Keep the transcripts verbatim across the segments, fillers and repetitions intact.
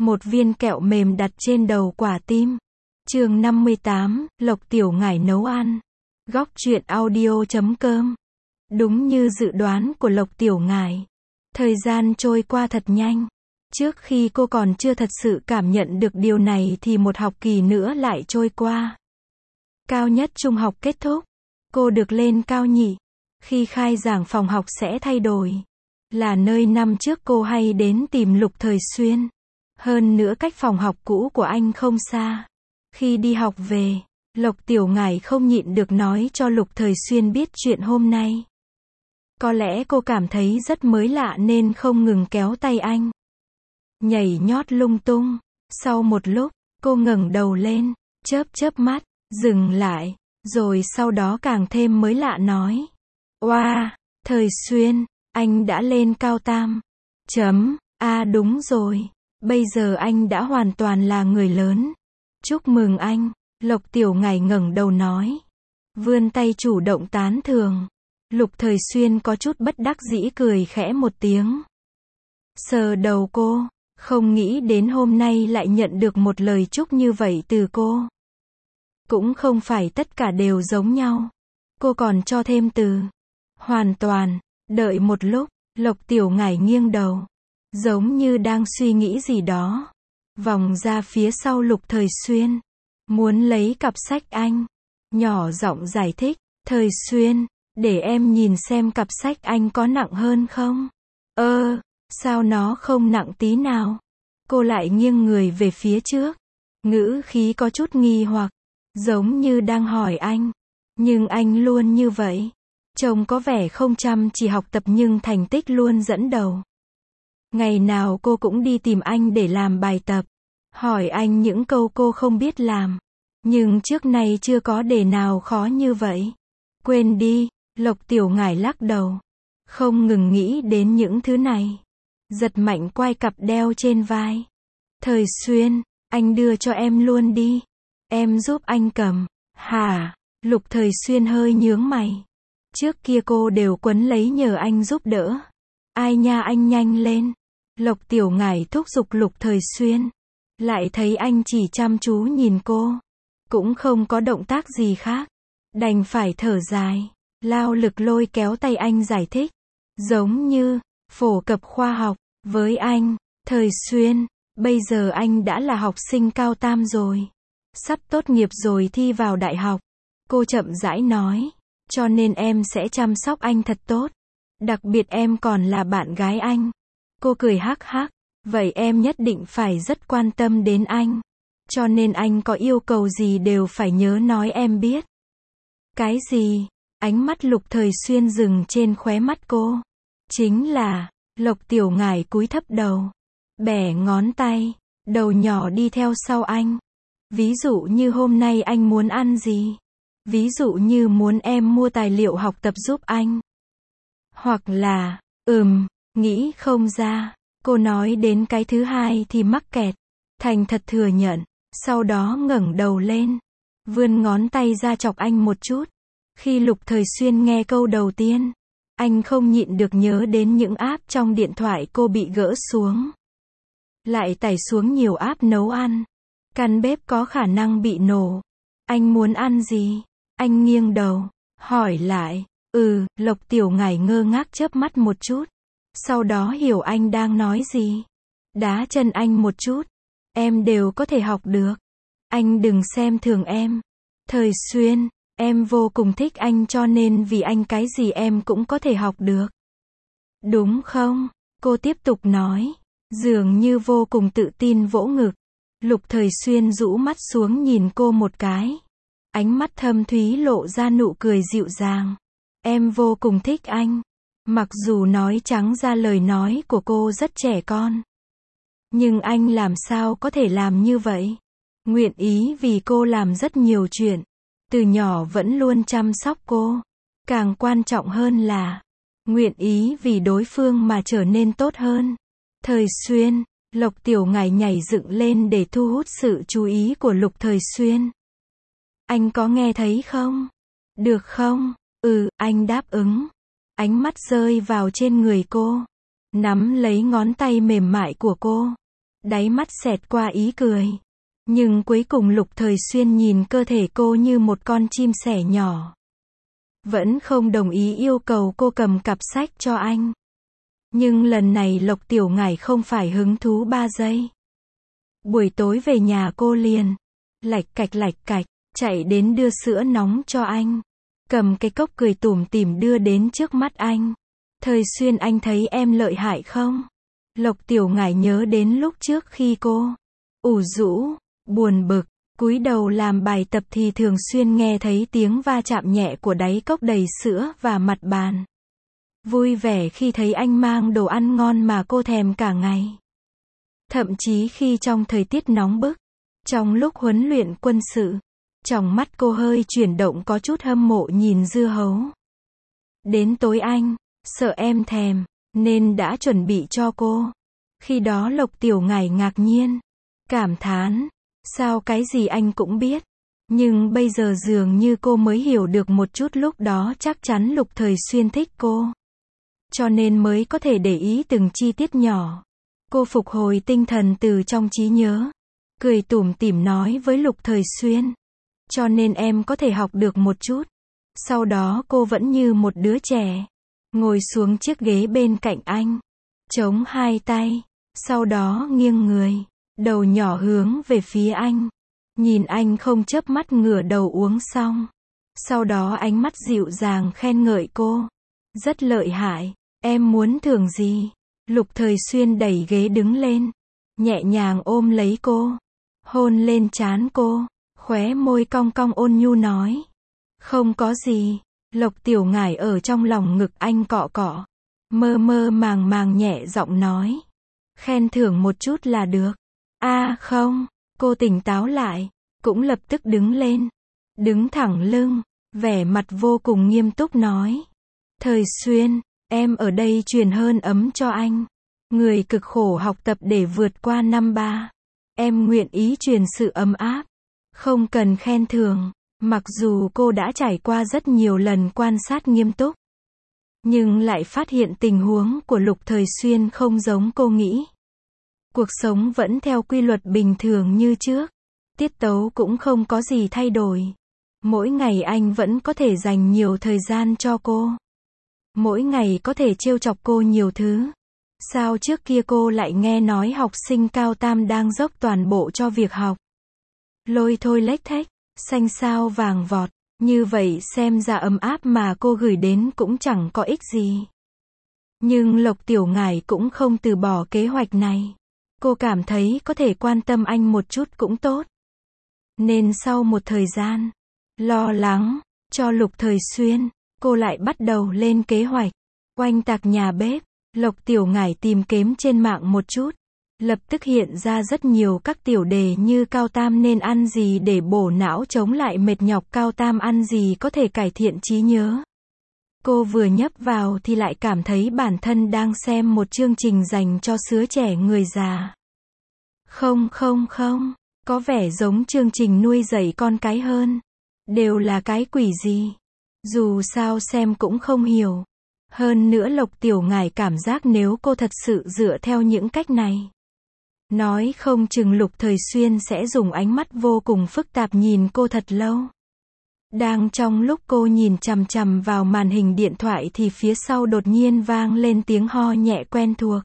một viên kẹo mềm đặt trên đầu quả tim. Chương năm mươi tám, Lộc Tiểu Ngải nấu ăn. Góc truyện audio chấm com. Đúng như dự đoán của Lộc Tiểu Ngải, thời gian trôi qua thật nhanh. Trước khi cô còn chưa thật sự cảm nhận được điều này thì một học kỳ nữa lại trôi qua. Cao nhất trung học kết thúc, cô được lên cao nhị. Khi khai giảng phòng học sẽ thay đổi, là nơi năm trước cô hay đến tìm Lục Thời Xuyên. Hơn nữa cách phòng học cũ của anh không xa. Khi đi học về, Lộc Tiểu Ngải không nhịn được nói cho Lục Thời Xuyên biết chuyện hôm nay. Có lẽ cô cảm thấy rất mới lạ nên không ngừng kéo tay anh, nhảy nhót lung tung. Sau một lúc, cô ngẩng đầu lên, chớp chớp mắt, dừng lại, rồi sau đó càng thêm mới lạ nói: "Oa, wow, Thời Xuyên, anh đã lên cao tam." Chấm, à đúng rồi, bây giờ anh đã hoàn toàn là người lớn. Chúc mừng anh, Lộc Tiểu Ngải ngẩng đầu nói, vươn tay chủ động tán thưởng. Lục Thời Xuyên có chút bất đắc dĩ cười khẽ một tiếng, sờ đầu cô, không nghĩ đến hôm nay lại nhận được một lời chúc như vậy từ cô. Cũng không phải tất cả đều giống nhau. Cô còn cho thêm từ hoàn toàn. Đợi một lúc, Lộc Tiểu Ngải nghiêng đầu, giống như đang suy nghĩ gì đó, vòng ra phía sau Lục Thời Xuyên, muốn lấy cặp sách anh, nhỏ giọng giải thích: "Thời Xuyên, để em nhìn xem cặp sách anh có nặng hơn không?" "Ơ, sao nó không nặng tí nào?" Cô lại nghiêng người về phía trước, ngữ khí có chút nghi hoặc, giống như đang hỏi anh. Nhưng anh luôn như vậy, trông có vẻ không chăm chỉ học tập nhưng thành tích luôn dẫn đầu. Ngày nào cô cũng đi tìm anh để làm bài tập, hỏi anh những câu cô không biết làm. Nhưng trước nay chưa có đề nào khó như vậy. Quên đi, Lộc Tiểu Ngải lắc đầu, không ngừng nghĩ đến những thứ này. Giật mạnh quai cặp đeo trên vai. "Thời Xuyên, anh đưa cho em luôn đi. Em giúp anh cầm." "Hả?" Lục Thời Xuyên hơi nhướng mày. Trước kia cô đều quấn lấy nhờ anh giúp đỡ. "Ai nha, anh nhanh lên." Lộc Tiểu Ngải thúc giục Lục Thời Xuyên. Lại thấy anh chỉ chăm chú nhìn cô, cũng không có động tác gì khác. Đành phải thở dài, lao lực lôi kéo tay anh giải thích. Giống như phổ cập khoa học với anh. "Thời Xuyên, bây giờ anh đã là học sinh cao tam rồi. Sắp tốt nghiệp rồi, thi vào đại học." Cô chậm rãi nói, "Cho nên em sẽ chăm sóc anh thật tốt. Đặc biệt em còn là bạn gái anh." Cô cười hắc hắc, "Vậy em nhất định phải rất quan tâm đến anh. Cho nên anh có yêu cầu gì đều phải nhớ nói em biết." "Cái gì?" Ánh mắt Lục Thời Xuyên dừng trên khóe mắt cô. "Chính là..." Lộc Tiểu Ngải cúi thấp đầu, bẻ ngón tay, đầu nhỏ đi theo sau anh. "Ví dụ như hôm nay anh muốn ăn gì? Ví dụ như muốn em mua tài liệu học tập giúp anh. Hoặc là, ừm, nghĩ không ra." Cô nói đến cái thứ hai thì mắc kẹt, thành thật thừa nhận, sau đó ngẩng đầu lên, vươn ngón tay ra chọc anh một chút. Khi Lục Thời Xuyên nghe câu đầu tiên, anh không nhịn được nhớ đến những app trong điện thoại cô bị gỡ xuống. Lại tải xuống nhiều app nấu ăn. Căn bếp có khả năng bị nổ. "Anh muốn ăn gì?" Anh nghiêng đầu, hỏi lại. "Ừ." Lộc Tiểu Ngải ngơ ngác chớp mắt một chút, sau đó hiểu anh đang nói gì. Đá chân anh một chút. "Em đều có thể học được. Anh đừng xem thường em. Thời Xuyên, em vô cùng thích anh cho nên vì anh cái gì em cũng có thể học được. Đúng không?" Cô tiếp tục nói, dường như vô cùng tự tin vỗ ngực. Lục Thời Xuyên rũ mắt xuống nhìn cô một cái. Ánh mắt thâm thúy lộ ra nụ cười dịu dàng. "Em vô cùng thích anh." Mặc dù nói trắng ra lời nói của cô rất trẻ con. Nhưng anh làm sao có thể làm như vậy? Nguyện ý vì cô làm rất nhiều chuyện. Từ nhỏ vẫn luôn chăm sóc cô. Càng quan trọng hơn là, nguyện ý vì đối phương mà trở nên tốt hơn. "Thời Xuyên." Lộc Tiểu Ngải nhảy dựng lên để thu hút sự chú ý của Lục Thời Xuyên. "Anh có nghe thấy không? Được không?" "Ừ." Anh đáp ứng. Ánh mắt rơi vào trên người cô, nắm lấy ngón tay mềm mại của cô, Đáy mắt xẹt qua ý cười. Nhưng cuối cùng Lục Thời Xuyên nhìn cơ thể cô như một con chim sẻ nhỏ. Vẫn không đồng ý yêu cầu cô cầm cặp sách cho anh. Nhưng lần này Lộc Tiểu Ngải không phải hứng thú ba giây. Buổi tối về nhà cô liền lạch cạch lạch cạch, chạy đến đưa sữa nóng cho anh. Cầm cái cốc cười tủm tỉm đưa đến trước mắt anh. Thời Xuyên, anh thấy em lợi hại không? Lộc Tiểu Ngải nhớ đến lúc trước khi cô ủ rũ, buồn bực, cúi đầu làm bài tập thì thường xuyên nghe thấy tiếng va chạm nhẹ của đáy cốc đầy sữa và mặt bàn. Vui vẻ khi thấy anh mang đồ ăn ngon mà cô thèm cả ngày. Thậm chí khi trong thời tiết nóng bức, trong lúc huấn luyện quân sự, trong mắt cô hơi chuyển động, có chút hâm mộ nhìn dưa hấu. Đến tối anh sợ em thèm, nên đã chuẩn bị cho cô. Khi đó Lộc Tiểu Ngải ngạc nhiên, cảm thán, sao cái gì anh cũng biết. Nhưng bây giờ dường như cô mới hiểu được một chút, lúc đó chắc chắn Lục Thời Xuyên thích cô. Cho nên mới có thể để ý từng chi tiết nhỏ. Cô phục hồi tinh thần từ trong trí nhớ, cười tủm tỉm nói với Lục Thời Xuyên. Cho nên em có thể học được một chút. Sau đó cô vẫn như một đứa trẻ, ngồi xuống chiếc ghế bên cạnh anh, chống hai tay, sau đó nghiêng người, đầu nhỏ hướng về phía anh. Nhìn anh không chớp mắt ngửa đầu uống xong. Sau đó ánh mắt dịu dàng khen ngợi cô. Rất lợi hại, em muốn thưởng gì? Lục Thời Xuyên đẩy ghế đứng lên, nhẹ nhàng ôm lấy cô, hôn lên trán cô, khóe môi cong cong ôn nhu nói. Không có gì. Lộc Tiểu Ngải ở trong lòng ngực anh cọ cọ, mơ mơ màng màng nhẹ giọng nói. Khen thưởng một chút là được. A à, không. Cô tỉnh táo lại, cũng lập tức đứng lên, đứng thẳng lưng, vẻ mặt vô cùng nghiêm túc nói. Thời Xuyên, em ở đây truyền hơn ấm cho anh. Người cực khổ học tập để vượt qua năm ba. Em nguyện ý truyền sự ấm áp. Không cần khen thưởng. Mặc dù cô đã trải qua rất nhiều lần quan sát nghiêm túc, nhưng lại phát hiện tình huống của Lục Thời Xuyên không giống cô nghĩ. Cuộc sống vẫn theo quy luật bình thường như trước. Tiết tấu cũng không có gì thay đổi. Mỗi ngày anh vẫn có thể dành nhiều thời gian cho cô. Mỗi ngày có thể trêu chọc cô nhiều thứ. Sao trước kia cô lại nghe nói học sinh cao tam đang dốc toàn bộ cho việc học? Lôi thôi lếch thếch, xanh sao vàng vọt. Như vậy xem ra ấm áp mà cô gửi đến cũng chẳng có ích gì. Nhưng Lộc Tiểu Ngải cũng không từ bỏ kế hoạch này. Cô cảm thấy có thể quan tâm anh một chút cũng tốt. Nên sau một thời gian lo lắng cho Lục Thời Xuyên, cô lại bắt đầu lên kế hoạch. Oanh tạc nhà bếp. Lộc Tiểu Ngải tìm kiếm trên mạng một chút. Lập tức hiện ra rất nhiều các tiểu đề như cao tam nên ăn gì để bổ não chống lại mệt nhọc, cao tam ăn gì có thể cải thiện trí nhớ. Cô vừa nhấp vào thì lại cảm thấy bản thân đang xem một chương trình dành cho xứa trẻ người già. Không không không, có vẻ giống chương trình nuôi dạy con cái hơn. Đều là cái quỷ gì? Dù sao xem cũng không hiểu. Hơn nữa Lộc Tiểu Ngải cảm giác nếu cô thật sự dựa theo những cách này, nói không chừng Lục Thời Xuyên sẽ dùng ánh mắt vô cùng phức tạp nhìn cô thật lâu. Đang trong lúc cô nhìn chằm chằm vào màn hình điện thoại thì phía sau đột nhiên vang lên tiếng ho nhẹ quen thuộc.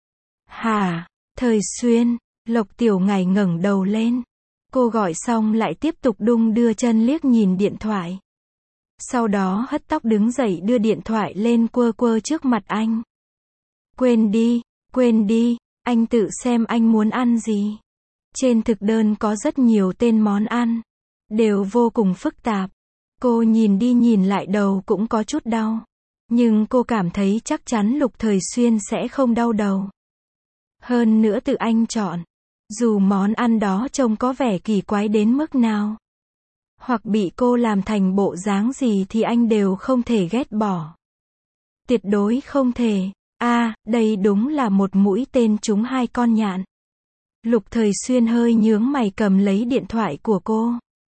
Hả? Thời Xuyên? Lộc Tiểu Ngải ngẩng đầu lên. Cô gọi xong lại tiếp tục đung đưa chân liếc nhìn điện thoại. Sau đó hất tóc đứng dậy đưa điện thoại lên quơ quơ trước mặt anh. Quên đi, quên đi, anh tự xem anh muốn ăn gì. Trên thực đơn có rất nhiều tên món ăn, đều vô cùng phức tạp. Cô nhìn đi nhìn lại đầu cũng có chút đau. Nhưng cô cảm thấy chắc chắn Lục Thời Xuyên sẽ không đau đầu. Hơn nữa tự anh chọn. Dù món ăn đó trông có vẻ kỳ quái đến mức nào, hoặc bị cô làm thành bộ dáng gì thì anh đều không thể ghét bỏ. Tuyệt đối không thể. A, à, đây đúng là một mũi tên trúng hai con nhạn. Lục Thời Xuyên hơi nhướng mày cầm lấy điện thoại của cô.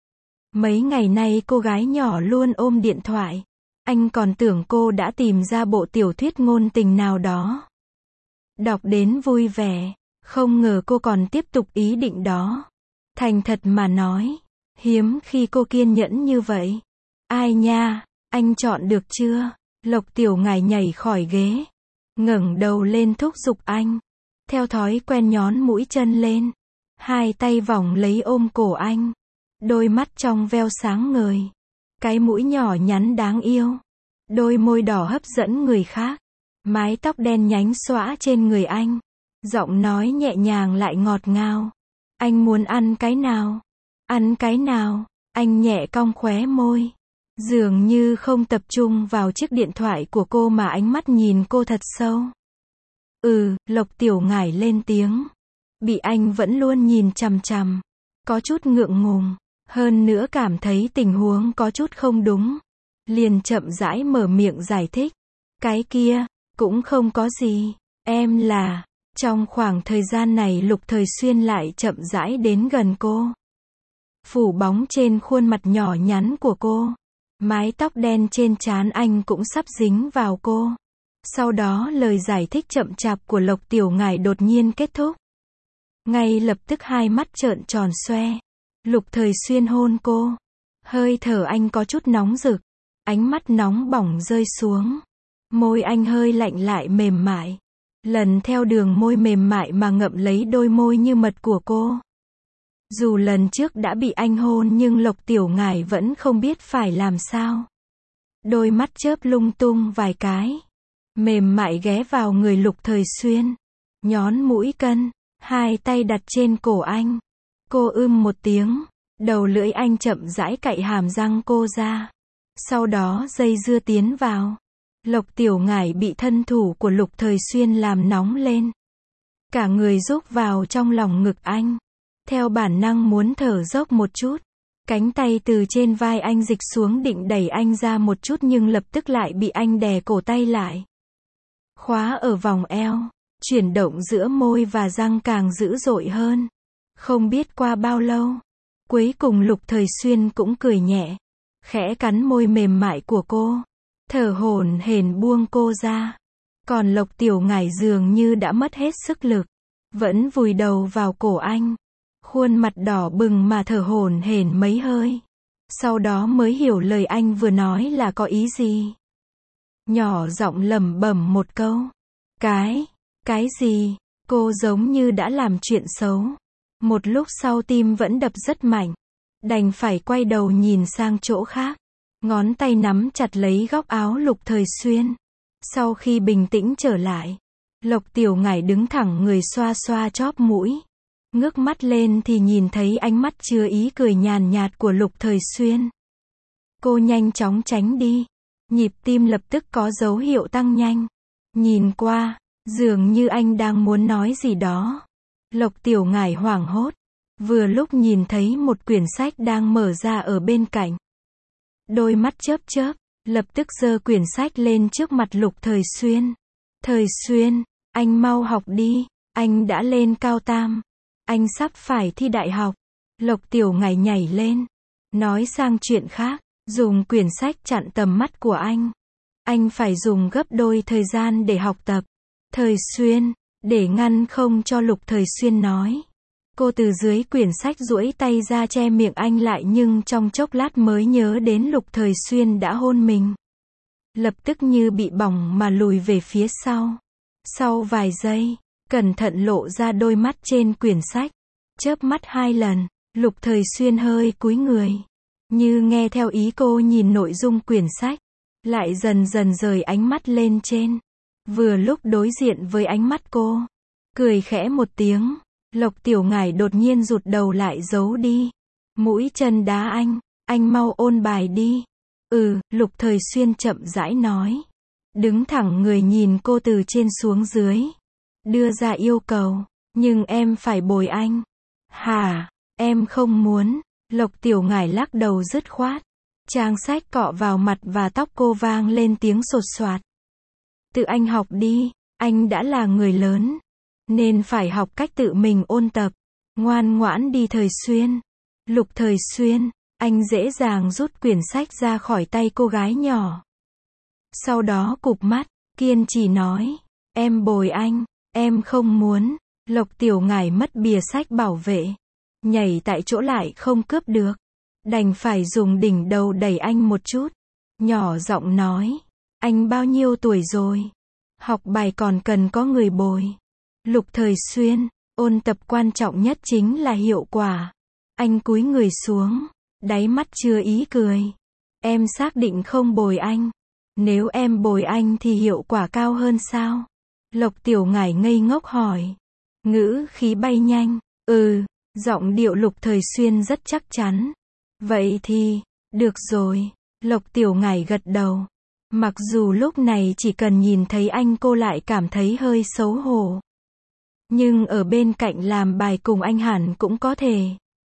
Mấy ngày nay cô gái nhỏ luôn ôm điện thoại. Anh còn tưởng cô đã tìm ra bộ tiểu thuyết ngôn tình nào đó. Đọc đến vui vẻ. Không ngờ cô còn tiếp tục ý định đó. Thành thật mà nói, hiếm khi cô kiên nhẫn như vậy. Ai nha, anh chọn được chưa? Lộc Tiểu Ngải nhảy khỏi ghế, ngẩng đầu lên thúc giục anh. Theo thói quen nhón mũi chân lên, hai tay vòng lấy ôm cổ anh. Đôi mắt trong veo sáng ngời, cái mũi nhỏ nhắn đáng yêu, đôi môi đỏ hấp dẫn người khác, mái tóc đen nhánh xõa trên người anh, giọng nói nhẹ nhàng lại ngọt ngào. Anh muốn ăn cái nào? Ăn cái nào? Anh nhẹ cong khóe môi, dường như không tập trung vào chiếc điện thoại của cô mà ánh mắt nhìn cô thật sâu. Ừ, Lộc Tiểu Ngải lên tiếng. Bị anh vẫn luôn nhìn chằm chằm, có chút ngượng ngùng, hơn nữa cảm thấy tình huống có chút không đúng. Liền chậm rãi mở miệng giải thích. Cái kia, cũng không có gì, em là... Trong khoảng thời gian này Lục Thời Xuyên lại chậm rãi đến gần cô. Phủ bóng trên khuôn mặt nhỏ nhắn của cô. Mái tóc đen trên trán anh cũng sắp dính vào cô. Sau đó lời giải thích chậm chạp của Lộc Tiểu Ngải đột nhiên kết thúc. Ngay lập tức hai mắt trợn tròn xoe. Lục Thời Xuyên hôn cô. Hơi thở anh có chút nóng rực. Ánh mắt nóng bỏng rơi xuống. Môi anh hơi lạnh lại mềm mại. Lần theo đường môi mềm mại mà ngậm lấy đôi môi như mật của cô. Dù lần trước đã bị anh hôn nhưng Lộc Tiểu Ngải vẫn không biết phải làm sao. Đôi mắt chớp lung tung vài cái. Mềm mại ghé vào người Lục Thời Xuyên. Nhón mũi cân, hai tay đặt trên cổ anh. Cô ưm một tiếng, đầu lưỡi anh chậm rãi cạy hàm răng cô ra. Sau đó dây dưa tiến vào. Lộc Tiểu Ngải bị thân thủ của Lục Thời Xuyên làm nóng lên. Cả người rúc vào trong lòng ngực anh. Theo bản năng muốn thở dốc một chút. Cánh tay từ trên vai anh dịch xuống định đẩy anh ra một chút nhưng lập tức lại bị anh đè cổ tay lại. Khóa ở vòng eo. Chuyển động giữa môi và răng càng dữ dội hơn. Không biết qua bao lâu. Cuối cùng Lục Thời Xuyên cũng cười nhẹ. Khẽ cắn môi mềm mại của cô. Thở hổn hển buông cô ra. Còn Lộc Tiểu Ngải dường như đã mất hết sức lực. Vẫn vùi đầu vào cổ anh. Khuôn mặt đỏ bừng mà thở hổn hển mấy hơi. Sau đó mới hiểu lời anh vừa nói là có ý gì. Nhỏ giọng lẩm bẩm một câu. Cái, cái gì? Cô giống như đã làm chuyện xấu. Một lúc sau tim vẫn đập rất mạnh. Đành phải quay đầu nhìn sang chỗ khác. Ngón tay nắm chặt lấy góc áo Lục Thời Xuyên. Sau khi bình tĩnh trở lại, Lộc Tiểu Ngải đứng thẳng người xoa xoa chóp mũi. Ngước mắt lên thì nhìn thấy ánh mắt chứa ý cười nhàn nhạt của Lục Thời Xuyên. Cô nhanh chóng tránh đi. Nhịp tim lập tức có dấu hiệu tăng nhanh. Nhìn qua, dường như anh đang muốn nói gì đó. Lộc Tiểu Ngải hoảng hốt. Vừa lúc nhìn thấy một quyển sách đang mở ra ở bên cạnh. Đôi mắt chớp chớp, lập tức giơ quyển sách lên trước mặt Lục Thời Xuyên. Thời Xuyên, anh mau học đi, anh đã lên cao tam. Anh sắp phải thi đại học. Lộc Tiểu Ngải nhảy lên. Nói sang chuyện khác, dùng quyển sách chặn tầm mắt của anh. Anh phải dùng gấp đôi thời gian để học tập. Thời Xuyên, để ngăn không cho Lục Thời Xuyên nói. Cô từ dưới quyển sách duỗi tay ra che miệng anh lại nhưng trong chốc lát mới nhớ đến Lục Thời Xuyên đã hôn mình. Lập tức như bị bỏng mà lùi về phía sau. Sau vài giây, cẩn thận lộ ra đôi mắt trên quyển sách. Chớp mắt hai lần, Lục Thời Xuyên hơi cúi người. Như nghe theo ý cô nhìn nội dung quyển sách. Lại dần dần rời ánh mắt lên trên. Vừa lúc đối diện với ánh mắt cô. Cười khẽ một tiếng. Lộc Tiểu Ngải đột nhiên rụt đầu lại giấu đi. Mũi chân đá anh. Anh mau ôn bài đi. Ừ, Lục Thời Xuyên chậm rãi nói. Đứng thẳng người nhìn cô từ trên xuống dưới. Đưa ra yêu cầu. Nhưng em phải bồi anh. Hả? Em không muốn. Lộc Tiểu Ngải lắc đầu dứt khoát. Trang sách cọ vào mặt và tóc cô vang lên tiếng sột soạt. Tự anh học đi. Anh đã là người lớn. Nên phải học cách tự mình ôn tập. Ngoan ngoãn đi Thời Xuyên. Lục Thời Xuyên. Anh dễ dàng rút quyển sách ra khỏi tay cô gái nhỏ. Sau đó cụp mắt, kiên trì nói. Em bồi anh. Em không muốn. Lộc Tiểu Ngải mất bìa sách bảo vệ. Nhảy tại chỗ lại không cướp được. Đành phải dùng đỉnh đầu đẩy anh một chút. Nhỏ giọng nói. Anh bao nhiêu tuổi rồi? Học bài còn cần có người bồi. Lục Thời Xuyên, ôn tập quan trọng nhất chính là hiệu quả. Anh cúi người xuống, đáy mắt chứa ý cười. Em xác định không bồi anh. Nếu em bồi anh thì hiệu quả cao hơn sao? Lộc Tiểu Ngải ngây ngốc hỏi. Ngữ khí bay nhanh. Ừ, giọng điệu Lục Thời Xuyên rất chắc chắn. Vậy thì, được rồi. Lộc Tiểu Ngải gật đầu. Mặc dù lúc này chỉ cần nhìn thấy anh cô lại cảm thấy hơi xấu hổ. Nhưng ở bên cạnh làm bài cùng anh hẳn cũng có thể.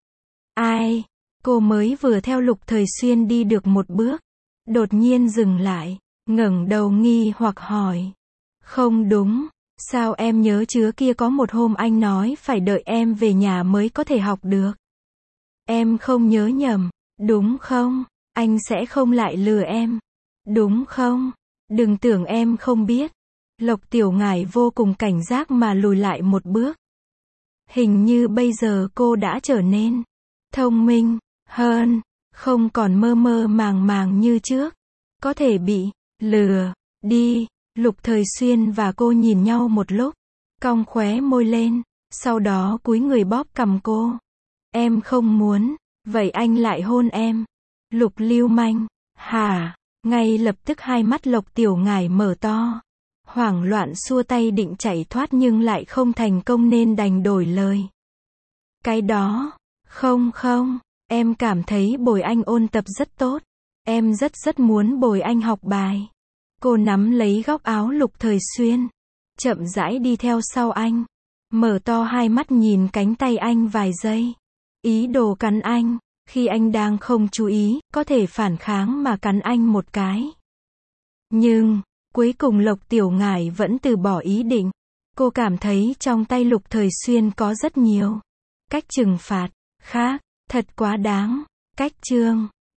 Ai? Cô mới vừa theo Lục Thời Xuyên đi được một bước. Đột nhiên dừng lại, ngẩng đầu nghi hoặc hỏi. Không đúng, sao em nhớ chứa kia có một hôm anh nói phải đợi em về nhà mới có thể học được. Em không nhớ nhầm, đúng không? Anh sẽ không lại lừa em. Đúng không? Đừng tưởng em không biết. Lộc Tiểu Ngải vô cùng cảnh giác mà lùi lại một bước. Hình như bây giờ cô đã trở nên thông minh hơn, không còn mơ mơ màng màng như trước. Có thể bị lừa đi. Lục Thời Xuyên và cô nhìn nhau một lúc, cong khóe môi lên, sau đó cúi người bóp cằm cô. Em không muốn, vậy anh lại hôn em. Lục lưu manh. Hả? Ngay lập tức hai mắt Lộc Tiểu Ngải mở to. Hoảng loạn xua tay định chạy thoát nhưng lại không thành công nên đành đổi lời. Cái đó, không không, em cảm thấy bồi anh ôn tập rất tốt. Em rất rất muốn bồi anh học bài. Cô nắm lấy góc áo Lục Thời Xuyên, chậm rãi đi theo sau anh, mở to hai mắt nhìn cánh tay anh vài giây. Ý đồ cắn anh, khi anh đang không chú ý, có thể phản kháng mà cắn anh một cái. Nhưng, cuối cùng Lộc Tiểu Ngải vẫn từ bỏ ý định. Cô cảm thấy trong tay Lục Thời Xuyên có rất nhiều cách trừng phạt khác, thật quá đáng. Cách chương